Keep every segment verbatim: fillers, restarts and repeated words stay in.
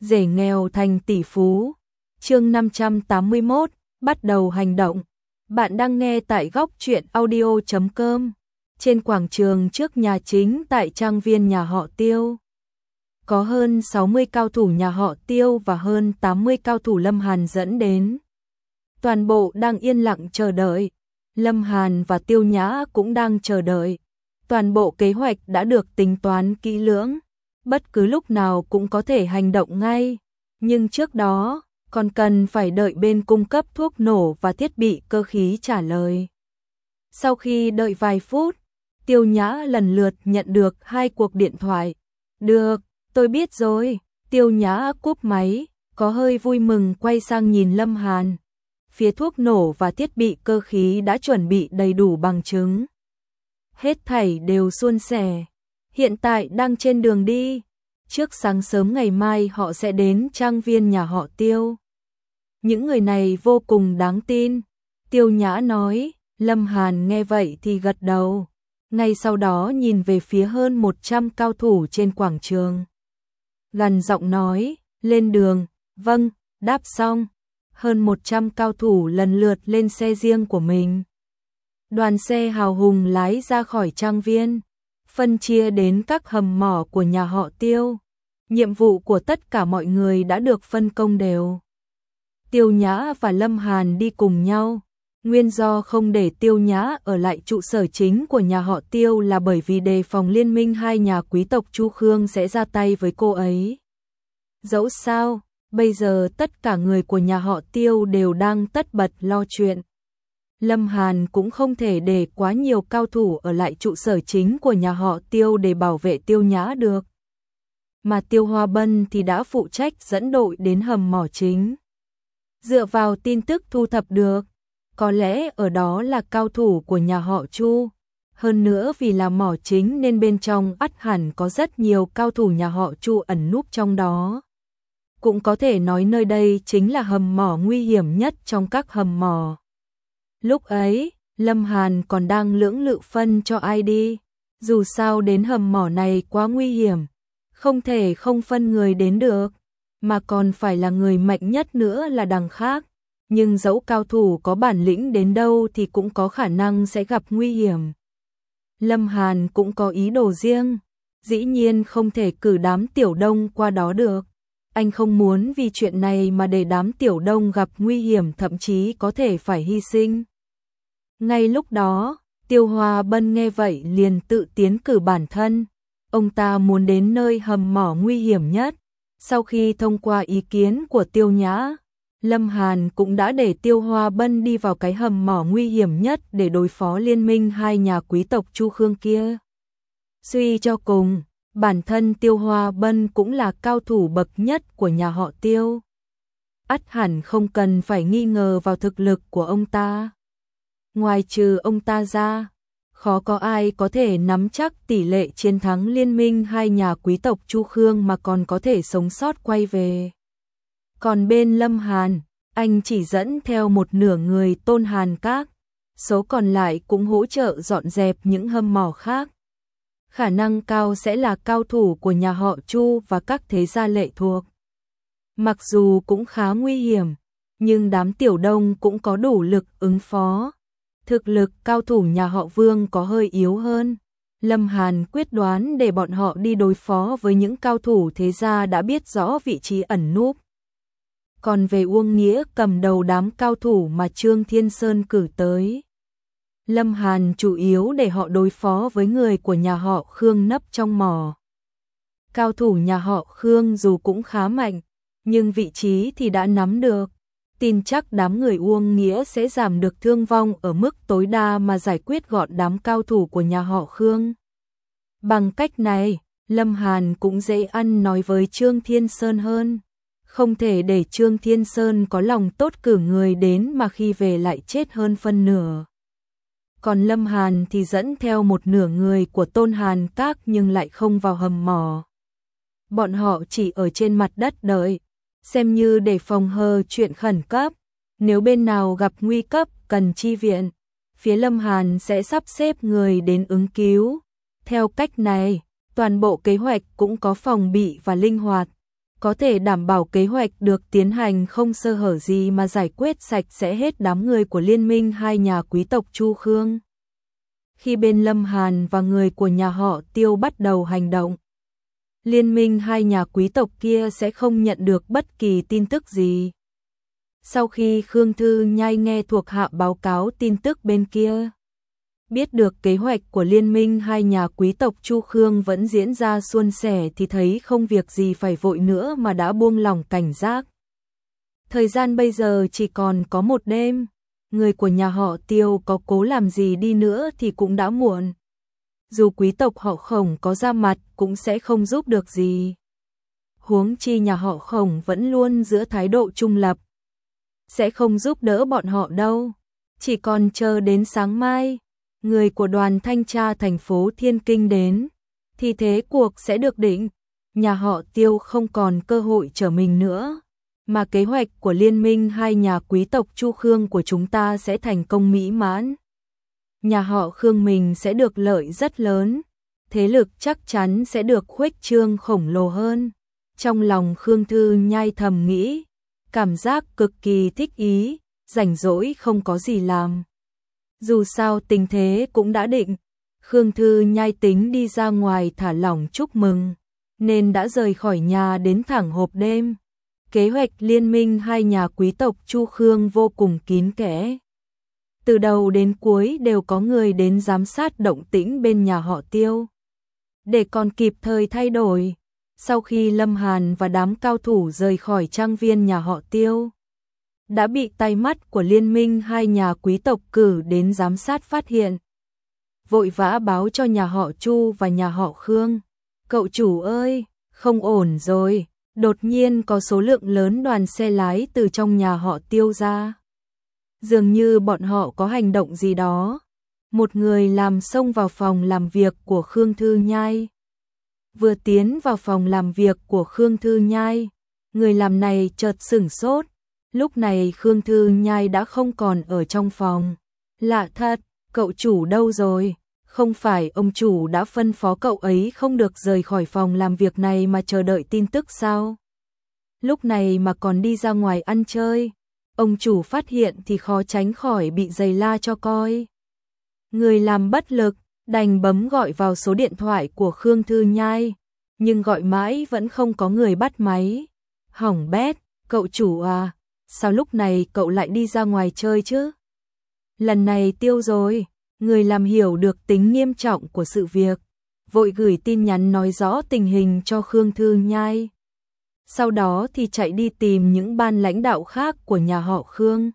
rể nghèo thành tỷ phú. Chương năm trăm tám mươi mốt, bắt đầu hành động. Bạn đang nghe tại góc truyện audio chấm com. Trên quảng trường trước nhà chính tại trang viên nhà họ Tiêu, có hơn sáu mươi cao thủ nhà họ Tiêu và hơn tám mươi cao thủ Lâm Hàn dẫn đến. Toàn bộ đang yên lặng chờ đợi. Lâm Hàn và Tiêu Nhã cũng đang chờ đợi. Toàn bộ kế hoạch đã được tính toán kỹ lưỡng, bất cứ lúc nào cũng có thể hành động ngay, nhưng trước đó còn cần phải đợi bên cung cấp thuốc nổ và thiết bị cơ khí trả lời. Sau khi đợi vài phút, Tiêu Nhã lần lượt nhận được hai cuộc điện thoại. Được, tôi biết rồi. Tiêu Nhã cúp máy, có hơi vui mừng quay sang nhìn Lâm Hàn. Phía thuốc nổ và thiết bị cơ khí đã chuẩn bị đầy đủ bằng chứng. Hết thảy đều suôn sẻ. Hiện tại đang trên đường đi. Trước sáng sớm ngày mai họ sẽ đến trang viên nhà họ Tiêu. Những người này vô cùng đáng tin. Tiêu Nhã nói. Lâm Hàn nghe vậy thì gật đầu. Ngay sau đó nhìn về phía hơn một trăm cao thủ trên quảng trường. Gằn giọng nói, lên đường. Vâng, đáp xong. Hơn một trăm cao thủ lần lượt lên xe riêng của mình. Đoàn xe hào hùng lái ra khỏi trang viên, phân chia đến các hầm mỏ của nhà họ Tiêu. Nhiệm vụ của tất cả mọi người đã được phân công đều. Tiêu Nhã và Lâm Hàn đi cùng nhau. Nguyên do không để Tiêu Nhã ở lại trụ sở chính của nhà họ Tiêu là bởi vì đề phòng liên minh hai nhà quý tộc Chu Khương sẽ ra tay với cô ấy. Dẫu sao, bây giờ tất cả người của nhà họ Tiêu đều đang tất bật lo chuyện. Lâm Hàn cũng không thể để quá nhiều cao thủ ở lại trụ sở chính của nhà họ Tiêu để bảo vệ Tiêu Nhã được. Mà Tiêu Hoa Bân thì đã phụ trách dẫn đội đến hầm mỏ chính. Dựa vào tin tức thu thập được, có lẽ ở đó là cao thủ của nhà họ Chu. Hơn nữa vì là mỏ chính nên bên trong ắt hẳn có rất nhiều cao thủ nhà họ Chu ẩn núp trong đó. Cũng có thể nói nơi đây chính là hầm mỏ nguy hiểm nhất trong các hầm mỏ. Lúc ấy, Lâm Hàn còn đang lưỡng lự phân cho ai đi. Dù sao đến hầm mỏ này quá nguy hiểm, không thể không phân người đến được, mà còn phải là người mạnh nhất nữa là đằng khác. Nhưng dẫu cao thủ có bản lĩnh đến đâu thì cũng có khả năng sẽ gặp nguy hiểm. Lâm Hàn cũng có ý đồ riêng, dĩ nhiên không thể cử đám Tiểu Đông qua đó được. Anh không muốn vì chuyện này mà để đám Tiểu Đông gặp nguy hiểm, thậm chí có thể phải hy sinh. Ngay lúc đó, Tiêu Hoa Bân nghe vậy liền tự tiến cử bản thân. Ông ta muốn đến nơi hầm mỏ nguy hiểm nhất. Sau khi thông qua ý kiến của Tiêu Nhã, Lâm Hàn cũng đã để Tiêu Hoa Bân đi vào cái hầm mỏ nguy hiểm nhất để đối phó liên minh hai nhà quý tộc Chu Khương kia. Suy cho cùng, bản thân Tiêu Hoa Bân cũng là cao thủ bậc nhất của nhà họ Tiêu. Ắt hẳn không cần phải nghi ngờ vào thực lực của ông ta. Ngoài trừ ông ta ra, khó có ai có thể nắm chắc tỷ lệ chiến thắng liên minh hai nhà quý tộc Chu Khương mà còn có thể sống sót quay về. Còn bên Lâm Hàn, anh chỉ dẫn theo một nửa người Tôn Hàn Các, số còn lại cũng hỗ trợ dọn dẹp những hầm mỏ khác. Khả năng cao sẽ là cao thủ của nhà họ Chu và các thế gia lệ thuộc. Mặc dù cũng khá nguy hiểm, nhưng đám Tiểu Đông cũng có đủ lực ứng phó. Thực lực cao thủ nhà họ Vương có hơi yếu hơn. Lâm Hàn quyết đoán để bọn họ đi đối phó với những cao thủ thế gia đã biết rõ vị trí ẩn núp. Còn về Uông Nghĩa cầm đầu đám cao thủ mà Trương Thiên Sơn cử tới, Lâm Hàn chủ yếu để họ đối phó với người của nhà họ Khương nấp trong mỏ. Cao thủ nhà họ Khương dù cũng khá mạnh, nhưng vị trí thì đã nắm được. Tin chắc đám người Uông Nghĩa sẽ giảm được thương vong ở mức tối đa mà giải quyết gọn đám cao thủ của nhà họ Khương. Bằng cách này, Lâm Hàn cũng dễ ăn nói với Trương Thiên Sơn hơn. Không thể để Trương Thiên Sơn có lòng tốt cử người đến mà khi về lại chết hơn phân nửa. Còn Lâm Hàn thì dẫn theo một nửa người của Tôn Hàn Các nhưng lại không vào hầm mỏ. Bọn họ chỉ ở trên mặt đất đợi, xem như để phòng hờ chuyện khẩn cấp. Nếu bên nào gặp nguy cấp cần chi viện, phía Lâm Hàn sẽ sắp xếp người đến ứng cứu. Theo cách này, toàn bộ kế hoạch cũng có phòng bị và linh hoạt. có thể đảm bảo kế hoạch được tiến hành không sơ hở gì mà giải quyết sạch sẽ hết đám người của liên minh hai nhà quý tộc Chu Khương. Khi bên Lâm Hàn và người của nhà họ Tiêu bắt đầu hành động, liên minh hai nhà quý tộc kia sẽ không nhận được bất kỳ tin tức gì. Sau khi Khương Thư Nhai nghe thuộc hạ báo cáo tin tức bên kia, biết được kế hoạch của liên minh hai nhà quý tộc Chu Khương vẫn diễn ra suôn sẻ thì thấy không việc gì phải vội nữa mà đã buông lỏng cảnh giác. Thời gian bây giờ chỉ còn có một đêm, người của nhà họ Tiêu có cố làm gì đi nữa thì cũng đã muộn. Dù quý tộc họ Khổng có ra mặt cũng sẽ không giúp được gì. Huống chi nhà họ Khổng vẫn luôn giữ thái độ trung lập, sẽ không giúp đỡ bọn họ đâu. Chỉ còn chờ đến sáng mai, người của đoàn thanh tra thành phố Thiên Kinh đến, thì thế cuộc sẽ được định. Nhà họ Tiêu không còn cơ hội trở mình nữa, mà kế hoạch của liên minh hai nhà quý tộc Chu Khương của chúng ta sẽ thành công mỹ mãn. Nhà họ Khương mình sẽ được lợi rất lớn, thế lực chắc chắn sẽ được khuếch trương khổng lồ hơn. Trong lòng Khương Thư Nhai thầm nghĩ, cảm giác cực kỳ thích ý, rảnh rỗi không có gì làm. Dù sao tình thế cũng đã định, Khương Thư Nhai tính đi ra ngoài thả lỏng chúc mừng, nên đã rời khỏi nhà đến thẳng hộp đêm. Kế hoạch liên minh hai nhà quý tộc Chu Khương vô cùng kín kẽ. Từ đầu đến cuối đều có người đến giám sát động tĩnh bên nhà họ Tiêu, để còn kịp thời thay đổi. Sau khi Lâm Hàn và đám cao thủ rời khỏi trang viên nhà họ Tiêu, đã bị tay mắt của liên minh hai nhà quý tộc cử đến giám sát phát hiện. Vội vã báo cho nhà họ Chu và nhà họ Khương. Cậu chủ ơi, không ổn rồi, đột nhiên có số lượng lớn đoàn xe lái từ trong nhà họ Tiêu ra. Dường như bọn họ có hành động gì đó. Một người làm xông vào phòng làm việc của Khương Thư Nhai. Vừa tiến vào phòng làm việc của Khương Thư Nhai, người làm này chợt sửng sốt. Lúc này Khương Thư Nhai đã không còn ở trong phòng. Lạ thật, cậu chủ đâu rồi? Không phải ông chủ đã phân phó cậu ấy không được rời khỏi phòng làm việc này mà chờ đợi tin tức sao? Lúc này mà còn đi ra ngoài ăn chơi, ông chủ phát hiện thì khó tránh khỏi bị giày la cho coi. Người làm bất lực, đành bấm gọi vào số điện thoại của Khương Thư Nhai, nhưng gọi mãi vẫn không có người bắt máy. Hỏng bét, cậu chủ à, sao lúc này cậu lại đi ra ngoài chơi chứ? Lần này tiêu rồi. Người làm hiểu được tính nghiêm trọng của sự việc, vội gửi tin nhắn nói rõ tình hình cho Khương Thư Nhai. Sau đó thì chạy đi tìm những ban lãnh đạo khác của nhà họ Khương.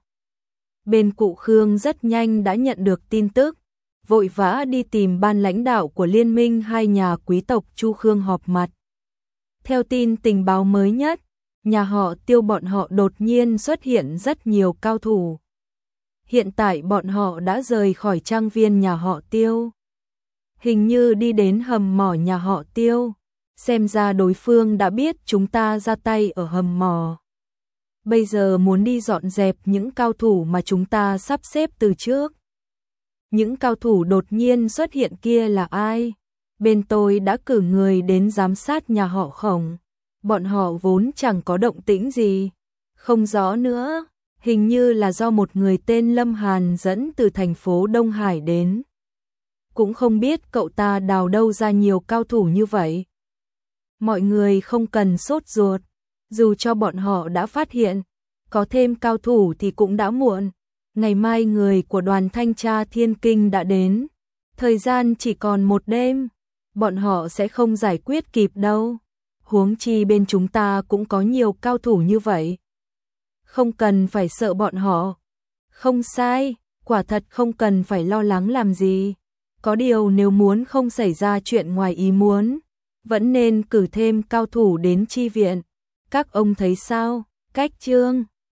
Bên cụ Khương rất nhanh đã nhận được tin tức, vội vã đi tìm ban lãnh đạo của liên minh hai nhà quý tộc Chu Khương họp mặt. Theo tin tình báo mới nhất, nhà họ Tiêu bọn họ đột nhiên xuất hiện rất nhiều cao thủ. Hiện tại bọn họ đã rời khỏi trang viên nhà họ Tiêu. Hình như đi đến hầm mỏ nhà họ Tiêu. Xem ra đối phương đã biết chúng ta ra tay ở hầm mỏ. Bây giờ muốn đi dọn dẹp những cao thủ mà chúng ta sắp xếp từ trước. Những cao thủ đột nhiên xuất hiện kia là ai? Bên tôi đã cử người đến giám sát nhà họ Khổng. Bọn họ vốn chẳng có động tĩnh gì. Không rõ nữa. Hình như là do một người tên Lâm Hàn dẫn từ thành phố Đông Hải đến. Cũng không biết cậu ta đào đâu ra nhiều cao thủ như vậy. Mọi người không cần sốt ruột, dù cho bọn họ đã phát hiện, có thêm cao thủ thì cũng đã muộn. Ngày mai người của đoàn thanh tra Thiên Kinh đã đến, thời gian chỉ còn một đêm, bọn họ sẽ không giải quyết kịp đâu. Huống chi bên chúng ta cũng có nhiều cao thủ như vậy. Không cần phải sợ bọn họ. Không sai, quả thật không cần phải lo lắng làm gì. Có điều nếu muốn không xảy ra chuyện ngoài ý muốn, vẫn nên cử thêm cao thủ đến chi viện. Các ông thấy sao? Cách chương